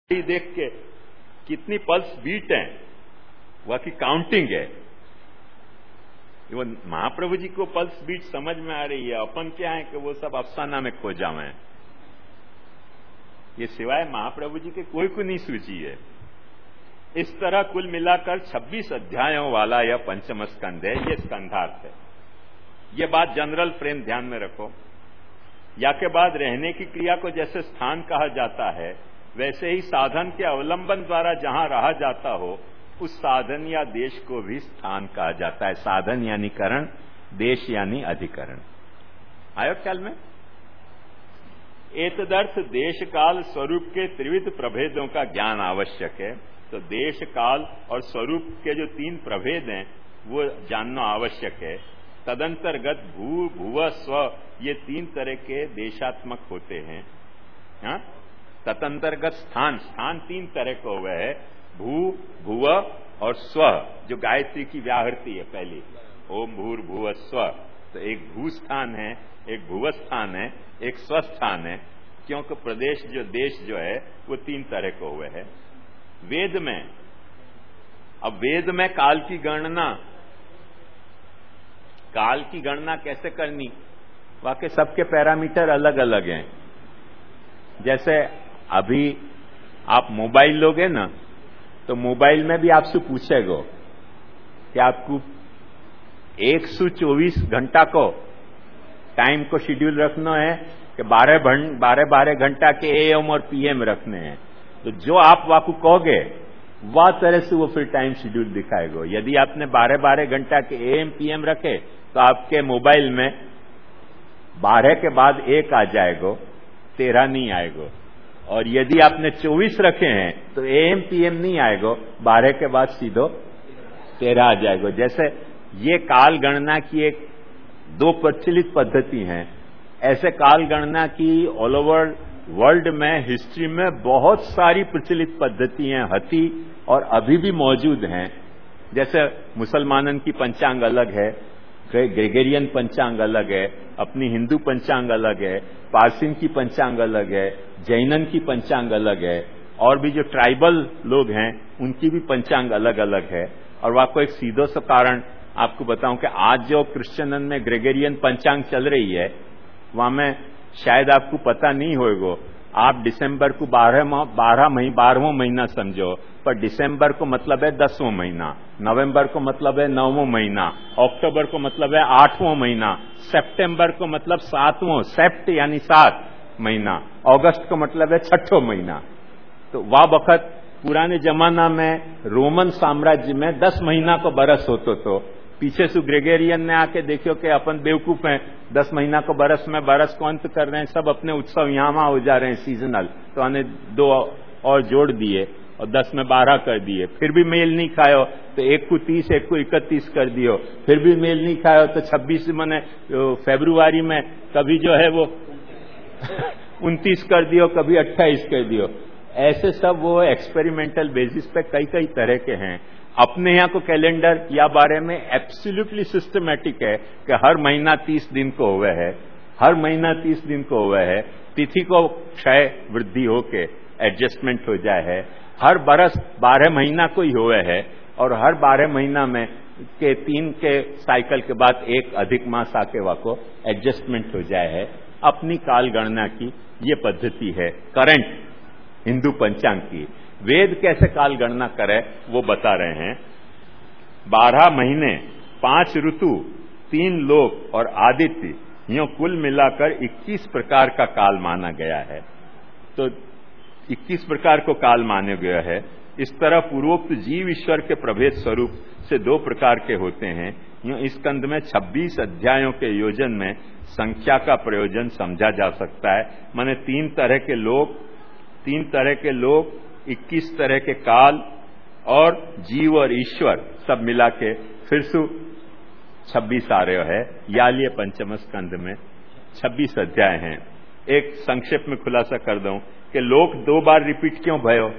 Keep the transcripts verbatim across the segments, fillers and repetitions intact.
देख के कितनी पल्स बीट है वह की काउंटिंग है। वो महाप्रभु जी को पल्स बीट समझ में आ रही है, अपन क्या है कि वो सब अफसाना में खो जावे हैं। ये सिवाय महाप्रभु जी के कोई को नहीं सूझी है। इस तरह कुल मिलाकर छब्बीस अध्यायों वाला यह पंचम स्कंध है, ये स्कंधार्थ है। ये बात जनरल फ्रेम ध्यान में रखो। या के बाद रहने की क्रिया को जैसे स्थान कहा जाता है, वैसे ही साधन के अवलंबन द्वारा जहां रहा जाता हो उस साधन या देश को भी स्थान कहा जाता है। साधन यानी करण, देश यानी अधिकरण। आयो ख्याल में? एतदर्थ देश काल स्वरूप के त्रिविध प्रभेदों का ज्ञान आवश्यक है। तो देश काल और स्वरूप के जो तीन प्रभेद हैं वो जानना आवश्यक है। तदंतर्गत भू, भुव, स्व ये तीन तरह के देशात्मक होते हैं। हाँ? तदंतर्गत स्थान, स्थान तीन तरह के हुए हैं, भू, भुव और स्व, जो गायत्री की व्याहृति है पहली, ओम भूर भुव स्व। तो एक भू स्थान है, एक भुव स्थान है, एक स्व स्थान है, क्योंकि प्रदेश जो देश जो है वो तीन तरह के हुए हैं। वेद में, अब वेद में काल की गणना, काल की गणना कैसे करनी, वाकई सबके पैरामीटर अलग अलग हैं। जैसे अभी आप मोबाइल लोगे ना, तो मोबाइल में भी आपसे पूछेगा कि आपको एक सौ चौबीस घंटा को टाइम को शेड्यूल रखना है कि बारह बारह बारह घंटा के एएम और पीएम रखने हैं। तो जो आप वाकू कहोगे वह तरह से वो फिर टाइम शेड्यूल दिखाएगा। यदि आपने बारह बारह घंटा के एएम पीएम रखे तो आपके मोबाइल में बारह के बाद एक आ जाएगा, तेरह नहीं आएगा। और यदि आपने चौबीस रखे हैं तो एएम पीएम नहीं आएगा, बारह के बाद सीधो तेरह आ जाएगा। जैसे ये काल गणना की एक दो प्रचलित पद्धति हैं, ऐसे काल गणना की ऑल ओवर वर्ल्ड में, हिस्ट्री में बहुत सारी प्रचलित पद्धतियां हती और अभी भी मौजूद हैं। जैसे मुसलमानन की पंचांग अलग है, ग्रेगरियन पंचांग अलग है, अपनी हिंदू पंचांग अलग है, पारसिन की पंचांग अलग है, जैनन की पंचांग अलग है, और भी जो ट्राइबल लोग हैं उनकी भी पंचांग अलग अलग है। और वह को एक सीधो सा कारण आपको बताऊं कि आज जो क्रिश्चियन में ग्रेगरियन पंचांग चल रही है, वहां में शायद आपको पता नहीं होगा, आप दिसंबर को बारह बारह महीना बारहवां महीना समझो, पर दिसंबर को मतलब है दसवां महीना, नवंबर को मतलब है नौवां महीना, अक्टूबर को मतलब है आठवां महीना, सितंबर को मतलब सातवां, सेप्ट यानी सात महीना, अगस्त को मतलब है छठवां महीना। तो वह वक्त पुराने जमाना में रोमन साम्राज्य में दस महीना को बरस होतो तो पीछे से ग्रेगरियन ने आके देखियो कि अपन बेवकूफ हैं, दस महीना को बरस में बरस को अंत कर रहे हैं, सब अपने उत्सव यहां वहां हो जा रहे हैं सीजनल, तो हमने दो और जोड़ दिए और दस में बारह कर दिए। फिर भी मेल नहीं खायो तो एक को तीस, एक को इकतीस कर दियो। फिर भी मेल नहीं खायो तो छब्बीस मैंने फेब्रुआरी में कभी जो है वो उनतीस कर दियो, कभी अट्ठाईस कर दियो। ऐसे सब वो एक्सपेरिमेंटल बेसिस पे कई कई तरह के हैं। अपने यहाँ को कैलेंडर या बारे में एब्सोल्युटली सिस्टमैटिक है कि हर महीना तीस दिन को हुए है, हर महीना तीस दिन को हुए है, तिथि को क्षय वृद्धि होके एडजस्टमेंट हो जाए है, हर बरस बारह महीना को ही हुए है, और हर बारह महीना में के तीन के साइकिल के बाद एक अधिक मास आके वाको एडजस्टमेंट हो जाए है। अपनी काल गणना की ये पद्धति है करंट हिंदू पंचांग की। वेद कैसे काल गणना करे वो बता रहे हैं। बारह महीने, पांच ऋतु, तीन लोक और आदित्य, यूं कुल मिलाकर इक्कीस प्रकार का काल माना गया है। तो इक्कीस प्रकार को काल माना गया है। इस तरह पूर्वोक्त जीव ईश्वर के प्रभेद स्वरूप से दो प्रकार के होते हैं। यूं इस स्कंध में छब्बीस अध्यायों के योजन में संख्या का प्रयोजन समझा जा सकता है। माने तीन तरह के लोक, तीन तरह के लोक, इक्कीस तरह के काल और जीव और ईश्वर सब मिला के फिर से छब्बीस आ रहे है। या लिए पंचम स्कंध में छब्बीस अध्याय हैं। एक संक्षेप में खुलासा कर दूं कि लोक दो बार रिपीट क्यों भयो।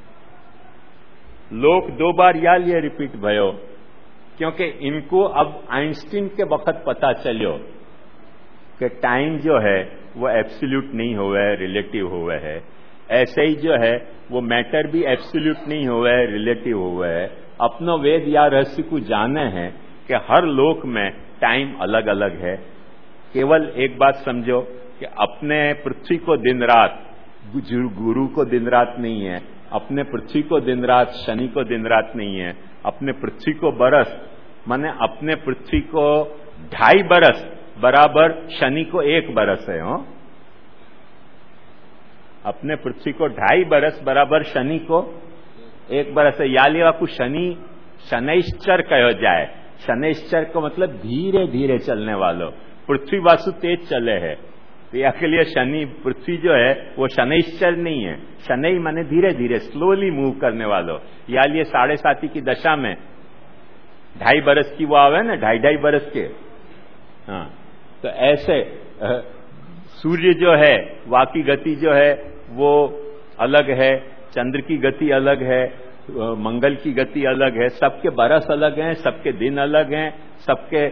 लोक दो बार या लिए रिपीट भयो क्योंकि इनको अब आइंस्टीन के वक्त पता चलो कि टाइम जो है वो एब्सोल्यूट नहीं हुआ है, रिलेटिव हुआ है। ऐसे ही जो है वो मैटर भी एब्सोल्यूट नहीं हुआ है, रिलेटिव हुआ है। अपनो वेद या रहस्य को जाने हैं कि हर लोक में टाइम अलग अलग है। केवल एक बात समझो कि अपने पृथ्वी को दिन रात, गुरु को दिन रात नहीं है, अपने पृथ्वी को दिन रात, शनि को दिन रात नहीं है, अपने पृथ्वी को बरस, माने अपने पृथ्वी को ढाई बरस बराबर शनि को एक बरस है। हो अपने पृथ्वी को ढाई बरस बराबर शनि को एक बरस है। याली वाकू शनि शनैश्चर कहो जाए। शनैश्चर को मतलब धीरे धीरे चलने वालों। पृथ्वी वासु तेज चले है, तो या के लिए शनि पृथ्वी जो है वो शनैश्चर नहीं है। शनै माने धीरे धीरे, स्लोली मूव करने वालों। या लिए साढ़े साथी की दशा में ढाई बरस की वो आवे ना, ढाई ढाई बरस के। हाँ, तो ऐसे सूर्य जो है वाकी गति जो है वो अलग है, चंद्र की गति अलग है, मंगल की गति अलग है, सबके बरस अलग हैं, सबके दिन अलग हैं, सबके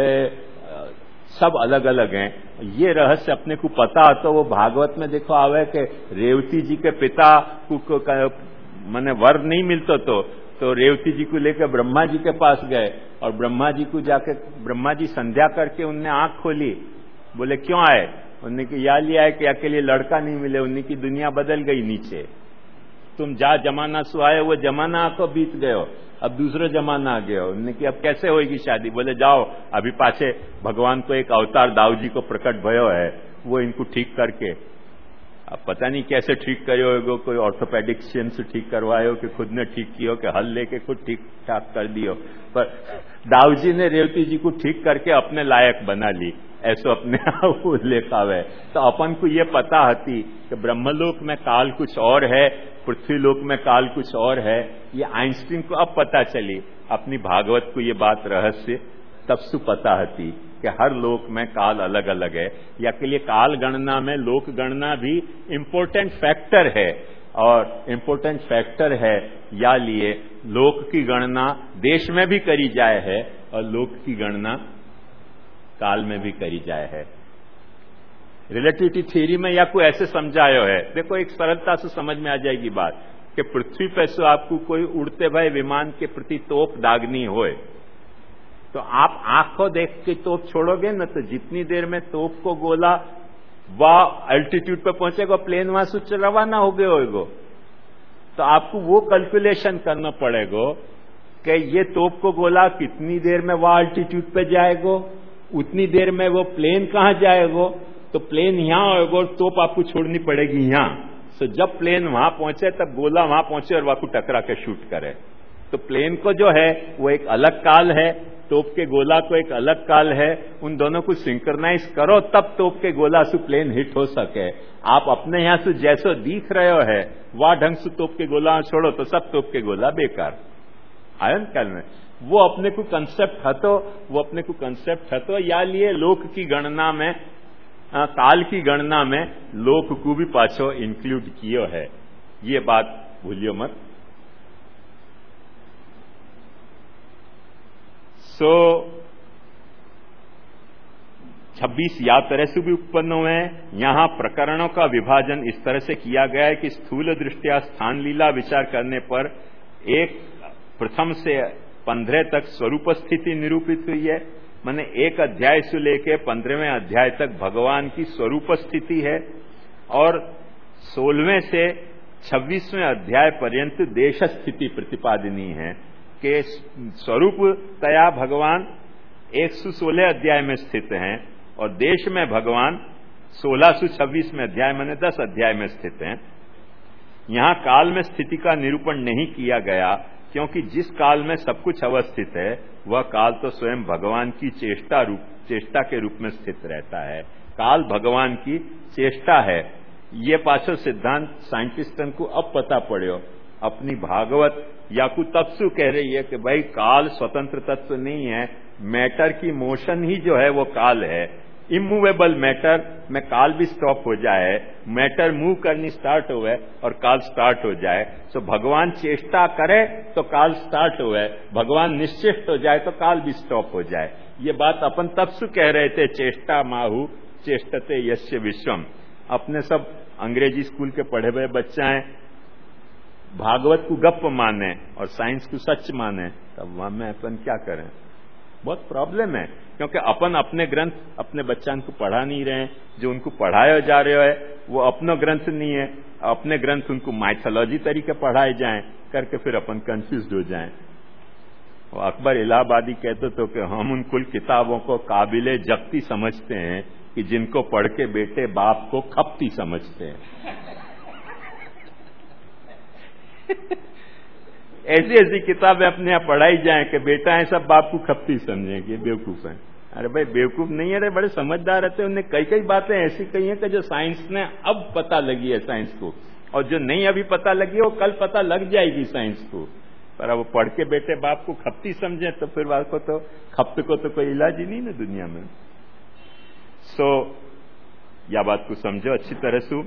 सब अलग अलग हैं। ये रहस्य अपने को पता तो वो भागवत में देखो आवे कि रेवती जी के पिता को माने वर नहीं मिलता तो तो रेवती जी को लेकर ब्रह्मा जी के पास गए और ब्रह्मा जी को जाके ब्रह्मा जी संध्या करके उनने आंख खोली। बोले क्यों आए? उन्हें कि या लिया है कि या के लिए लड़का नहीं मिले, उन्हीं की दुनिया बदल गई नीचे। तुम जा जमाना सु आए, वो जमाना आपको बीत गयो, अब दूसरा जमाना आ गया। उन्होंने कि अब कैसे होगी शादी? बोले जाओ अभी पाछे भगवान को एक अवतार दाऊ जी को प्रकट भयो है, वो इनको ठीक करके, अब पता नहीं कैसे ठीक करो होगो, कोई ऑर्थोपेडिक्शियन से ठीक करवायो कि खुद ने ठीक कियो कि हल लेके खुद ठीक ठाक कर दियो, पर दाऊ जी ने रेवती जी को ठीक करके अपने लायक बना ली, ऐसो अपने आप लेखावे। तो अपन को ये पता हती कि ब्रह्मलोक में काल कुछ और है, पृथ्वी लोक में काल कुछ और है। ये आइंस्टीन को अब पता चली, अपनी भागवत को ये बात रहस्य तब से पता हती कि हर लोक में काल अलग अलग है। या के लिए काल गणना में लोक गणना भी इम्पोर्टेंट फैक्टर है, और इम्पोर्टेंट फैक्टर है या लिए लोक की गणना देश में भी करी जाए है और लोक की गणना काल में भी करी जाए है। रिलेटिविटी थ्योरी में या कोई ऐसे समझायो है, देखो एक सरलता से समझ में आ जाएगी बात कि पृथ्वी पर से आपको कोई उड़ते भय विमान के प्रति तोप दागनी होए तो आप आंखों देख के तोप छोड़ोगे न, तो जितनी देर में तोप को गोला वह अल्टीट्यूड पर पहुंचेगा, प्लेन वहां से रवाना हो गए होगो, तो आपको वो कैलकुलेशन करना पड़ेगा कि ये तोप को गोला कितनी देर में वह अल्टीट्यूड पे जाएगो, उतनी देर में वो प्लेन कहां जाएगो, तो प्लेन यहां होगा, तोप आपको छोड़नी पड़ेगी यहां। सो जब प्लेन वहां पहुंचे तब गोला वहां पहुंचे और वाकू टकरा के शूट करे। तो प्लेन को जो है वो एक अलग काल है, तोप के गोला को एक अलग काल है, उन दोनों को सिंक्रनाइज करो तब तोप के गोला से प्लेन हिट हो सके। आप अपने यहां से जैसो दिख रहे हो है वह ढंग से तोप के गोला छोड़ो तो सब तोप के गोला बेकार। आयन काल में वो अपने को कंसेप्ट हतो, वो अपने को कंसेप्ट हतो या लिए लोक की गणना में आ, काल की गणना में लोक को भी पाछो इंक्लूड कियो है, ये बात भूलियो मत। सो छब्बीस या तरह से भी उत्पन्न हुए हैं। यहां प्रकरणों का विभाजन इस तरह से किया गया है कि स्थूल दृष्टिया स्थान लीला विचार करने पर एक प्रथम से पंद्रह तक स्वरूप स्थिति निरूपित हुई है, माने एक अध्याय से लेकर पंद्रहवें अध्याय तक भगवान की स्वरूप स्थिति है, और सोलहवें से छब्बीसवें अध्याय पर्यंत देश स्थिति प्रतिपादनी है कि स्वरूप तया भगवान एक सौ सोलह अध्याय में स्थित हैं और देश में भगवान सोलह सौ छब्बीस में अध्याय माने दस अध्याय में स्थित हैं। यहां काल में स्थिति का निरूपण नहीं किया गया क्योंकि जिस काल में सब कुछ अवस्थित है वह काल तो स्वयं भगवान की चेष्टा रूप चेष्टा के रूप में स्थित रहता है। काल भगवान की चेष्टा है। ये पाछो सिद्धांत साइंटिस्टन को अब पता पड़ो। अपनी भागवत याकू तत्सु कह रही है कि भाई काल स्वतंत्र तत्व नहीं है, मैटर की मोशन ही जो है वो काल है। इमूवेबल मैटर में काल भी स्टॉप हो जाए, मैटर मूव करनी स्टार्ट हुए और काल स्टार्ट हो जाए। तो भगवान चेष्टा करे तो काल स्टार्ट हुए, भगवान निश्चित हो जाए तो काल भी स्टॉप हो जाए। ये बात अपन तब से कह रहे थे, चेष्टा माहु चेष्टते यस्य विश्वम। अपने सब अंग्रेजी स्कूल के पढ़े हुए बच्चे हैं, भागवत को गप माने और साइंस को सच माने, तब वहां में अपन क्या करें? बहुत प्रॉब्लम है, क्योंकि अपन अपने ग्रंथ अपने बच्चों को पढ़ा नहीं रहे हैं। जो उनको पढ़ाया जा रहा है वो अपना ग्रंथ नहीं है, अपने ग्रंथ उनको माइथोलॉजी तरीके पढ़ाए जाएं करके फिर अपन कंफ्यूज हो जाएं। वो अकबर इलाहाबादी कहते थे कि हम उन कुल किताबों को काबिले जब्ती समझते हैं कि जिनको पढ़ के बेटे बाप को खपती समझते हैं। ऐसी ऐसी किताबें अपने यहाँ पढ़ाई जाएं कि बेटा है सब बाप को खपती समझेंगे, बेवकूफ है। अरे भाई बेवकूफ नहीं है रे, बड़े समझदार रहते हैं। उन्हें कई कई बातें ऐसी कही हैं कि जो साइंस ने अब पता लगी है साइंस को, और जो नहीं अभी पता लगी है वो कल पता लग जाएगी साइंस को। पर अब पढ़ के बेटे बाप को खपती समझे तो फिर बात को तो खपत को तो कोई इलाज ही नहीं ना दुनिया में। सो यह बात को समझो अच्छी तरह से।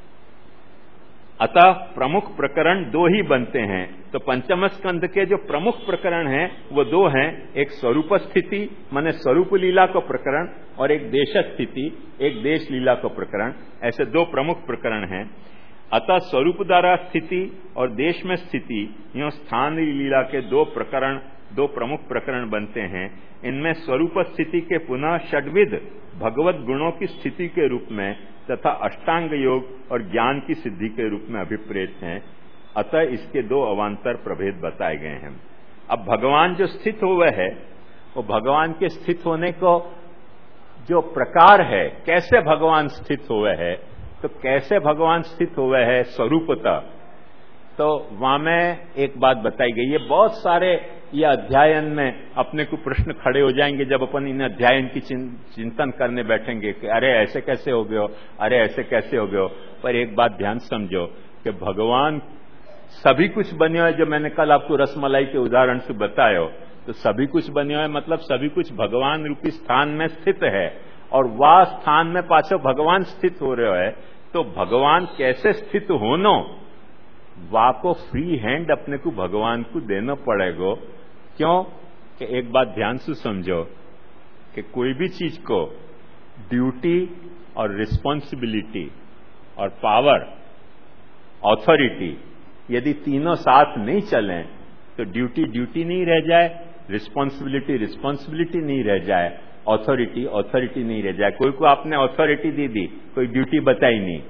अतः प्रमुख प्रकरण दो ही बनते हैं। तो पंचम स्कंध के जो प्रमुख प्रकरण हैं वो दो हैं, एक स्वरूप स्थिति माने स्वरूप लीला को प्रकरण, और एक देश स्थिति, एक देश लीला को प्रकरण। ऐसे दो प्रमुख प्रकरण हैं। अतः स्वरूप द्वारा स्थिति और देश में स्थिति, यूं स्थान लीला के दो प्रकरण, दो प्रमुख प्रकरण बनते हैं। इनमें स्वरूप स्थिति के पुनः षड्विध भगवत गुणों की स्थिति के रूप में तथा अष्टांग योग और ज्ञान की सिद्धि के रूप में अभिप्रेत हैं। अतः इसके दो अवान्तर प्रभेद बताए गए हैं। अब भगवान जो स्थित हुए है वो भगवान के स्थित होने को जो प्रकार है, कैसे भगवान स्थित हुए है, तो कैसे भगवान स्थित हुए है स्वरूपतः, तो वहां में एक बात बताई गई है। बहुत सारे ये अध्ययन में अपने को प्रश्न खड़े हो जाएंगे जब अपन इन अध्ययन की चिंतन करने बैठेंगे कि अरे ऐसे कैसे हो गयो, अरे ऐसे कैसे हो गयो। पर एक बात ध्यान समझो कि भगवान सभी कुछ बने हुए, जो मैंने कल आपको रसमलाई के उदाहरण से बताया, तो सभी कुछ बने हुए मतलब सभी कुछ भगवान रूपी स्थान में स्थित है, और वह स्थान में पाछो भगवान स्थित हो रहे है। तो भगवान कैसे स्थित होनो, वाह को फ्री हैंड अपने को भगवान को देना पड़ेगा। क्यों कि एक बात ध्यान से समझो कि कोई भी चीज को ड्यूटी और रिस्पॉन्सिबिलिटी और पावर, ऑथोरिटी, यदि तीनों साथ नहीं चलें तो ड्यूटी ड्यूटी नहीं रह जाए, रिस्पॉन्सिबिलिटी रिस्पॉन्सिबिलिटी नहीं रह जाए, ऑथोरिटी ऑथोरिटी नहीं रह जाए। कोई को आपने ऑथोरिटी दे दी, कोई ड्यूटी बताई नहीं,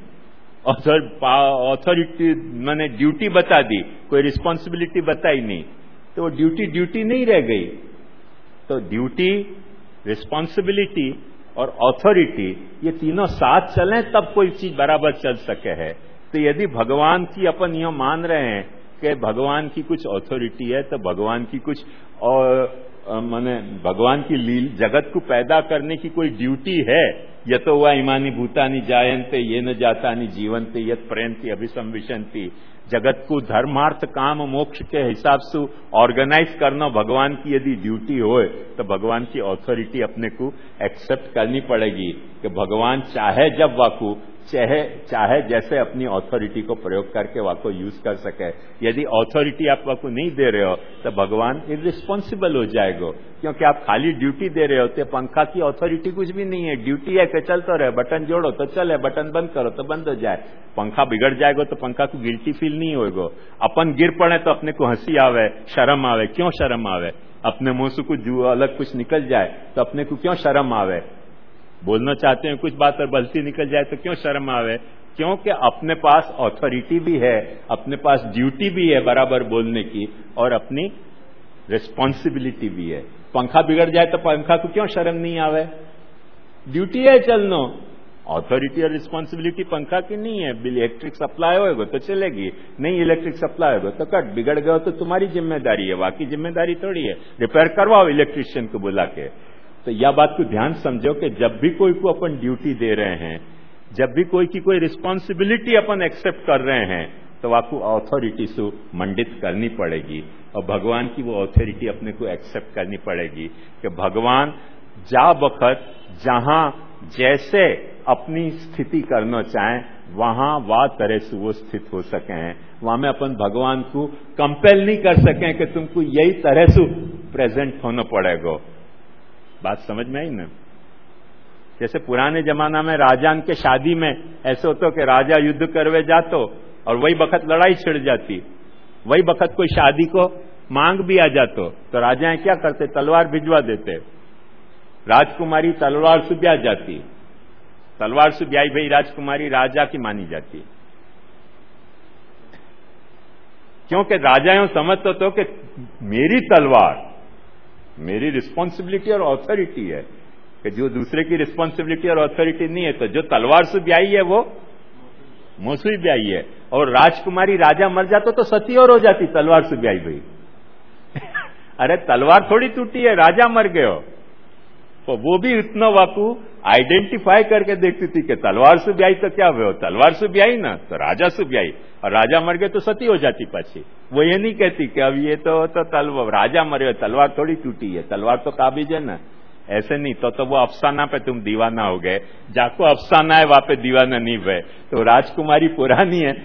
ऑथोरिटी मैंने ड्यूटी बता दी, कोई रिस्पॉन्सिबिलिटी बताई नहीं, तो वो ड्यूटी ड्यूटी नहीं रह गई। तो ड्यूटी, रिस्पॉन्सिबिलिटी और ऑथोरिटी ये तीनों साथ चलें तब कोई चीज बराबर चल सके है। तो यदि भगवान की अपन यह मान रहे हैं कि भगवान की कुछ ऑथोरिटी है, तो भगवान की कुछ और माने भगवान की लील जगत को पैदा करने की कोई ड्यूटी है, यह तो हुआ इमानी भूतानी जायन्ते ये न जातानि जीवन्ते यत प्रयन्ति अभिसंविशन्ति। जगत को धर्मार्थ काम मोक्ष के हिसाब से ऑर्गेनाइज करना भगवान की यदि ड्यूटी हो, तो भगवान की ऑथोरिटी अपने को एक्सेप्ट करनी पड़ेगी कि भगवान चाहे जब वाकू चाहे चाहे जैसे अपनी ऑथोरिटी को प्रयोग करके वाको यूज कर सके। यदि ऑथोरिटी आप वाको नहीं दे रहे हो तो भगवान इररिस्पॉन्सिबल हो जाएगा, क्योंकि आप खाली ड्यूटी दे रहे होते। पंखा की ऑथोरिटी कुछ भी नहीं है, ड्यूटी है कि चलता रहे, बटन जोड़ो तो चले, बटन बंद करो तो बंद हो जाए। पंखा बिगड़ जाएगा तो पंखा को गिल्टी फील नहीं होगा। अपन गिर पड़े तो अपने को हंसी आवे, शर्म आवे। क्यों शर्म आवे? अपने मुंह से कुछ जो अलग कुछ निकल जाए तो अपने को क्यों शर्म आवे? बोलना चाहते हैं कुछ बात और गलती निकल जाए तो क्यों शर्म आवे? क्योंकि अपने पास ऑथोरिटी भी है, अपने पास ड्यूटी भी है बराबर बोलने की, और अपनी रिस्पॉन्सिबिलिटी भी है। पंखा बिगड़ जाए तो पंखा को क्यों शर्म नहीं आवे? ड्यूटी है चलनो। ऑथोरिटी और रिस्पॉन्सिबिलिटी पंखा की नहीं है। बिल इलेक्ट्रिक सप्लाई होगा तो चलेगी, नहीं इलेक्ट्रिक सप्लाई होगा तो कट। बिगड़ गया तो तुम्हारी जिम्मेदारी है, बाकी जिम्मेदारी थोड़ी है। रिपेयर करवाओ इलेक्ट्रिशियन को बुला के। तो यह बात को ध्यान समझो कि जब भी कोई को अपन ड्यूटी दे रहे हैं, जब भी कोई की कोई रिस्पॉन्सिबिलिटी अपन एक्सेप्ट कर रहे हैं, तो आपको अथॉरिटी से मंडित करनी पड़ेगी। और भगवान की वो अथॉरिटी अपने को एक्सेप्ट करनी पड़ेगी कि भगवान जा बखत जहां जैसे अपनी स्थिति करना चाहें वहां वह तरह से वो स्थित हो सके हैं। वहां में अपन भगवान को कंपेल नहीं कर सकें कि तुमको यही तरह से प्रेजेंट होना पड़ेगा। बात समझ में आई ना? जैसे पुराने जमाना में राजान के शादी में ऐसे होता कि राजा युद्ध करवे जातो और वही बखत लड़ाई छिड़ जाती, वही बखत कोई शादी को मांग भी आ जातो तो राजाएं क्या करते, तलवार भिजवा देते। राजकुमारी तलवार से ब्याह जाती, तलवार से ब्याही भाई राजकुमारी राजा की मानी जाती, क्योंकि राजा यूं समझते तो कि मेरी तलवार मेरी रिस्पॉन्सिबिलिटी और ऑथोरिटी है, कि जो दूसरे की रिस्पॉन्सिबिलिटी और ऑथोरिटी नहीं है, तो जो तलवार से ब्याही है वो मुझसे ब्याही है। और राजकुमारी राजा मर जाता तो सती और हो जाती तलवार से ब्याही भाई। अरे तलवार थोड़ी टूटी है, राजा मर गए हो। तो वो भी इतना वाकू आइडेंटिफाई करके देखती थी कि तलवार से ब्याही तो क्या हुए, तलवार से ब्याही ना तो राजा से ब्याही, और राजा मर गए तो सती हो जाती पाछी। वो ये नहीं कहती कि अब ये तो, तो तलवार राजा मरे, तलवार थोड़ी टूटी है, तलवार तो काबिज है ना। ऐसे नहीं तो तो वो अफसाना पे तुम दीवाना हो गए, जाको अफसाना है वहां पे दीवाना नहीं हुए। तो राजकुमारी पुरानी है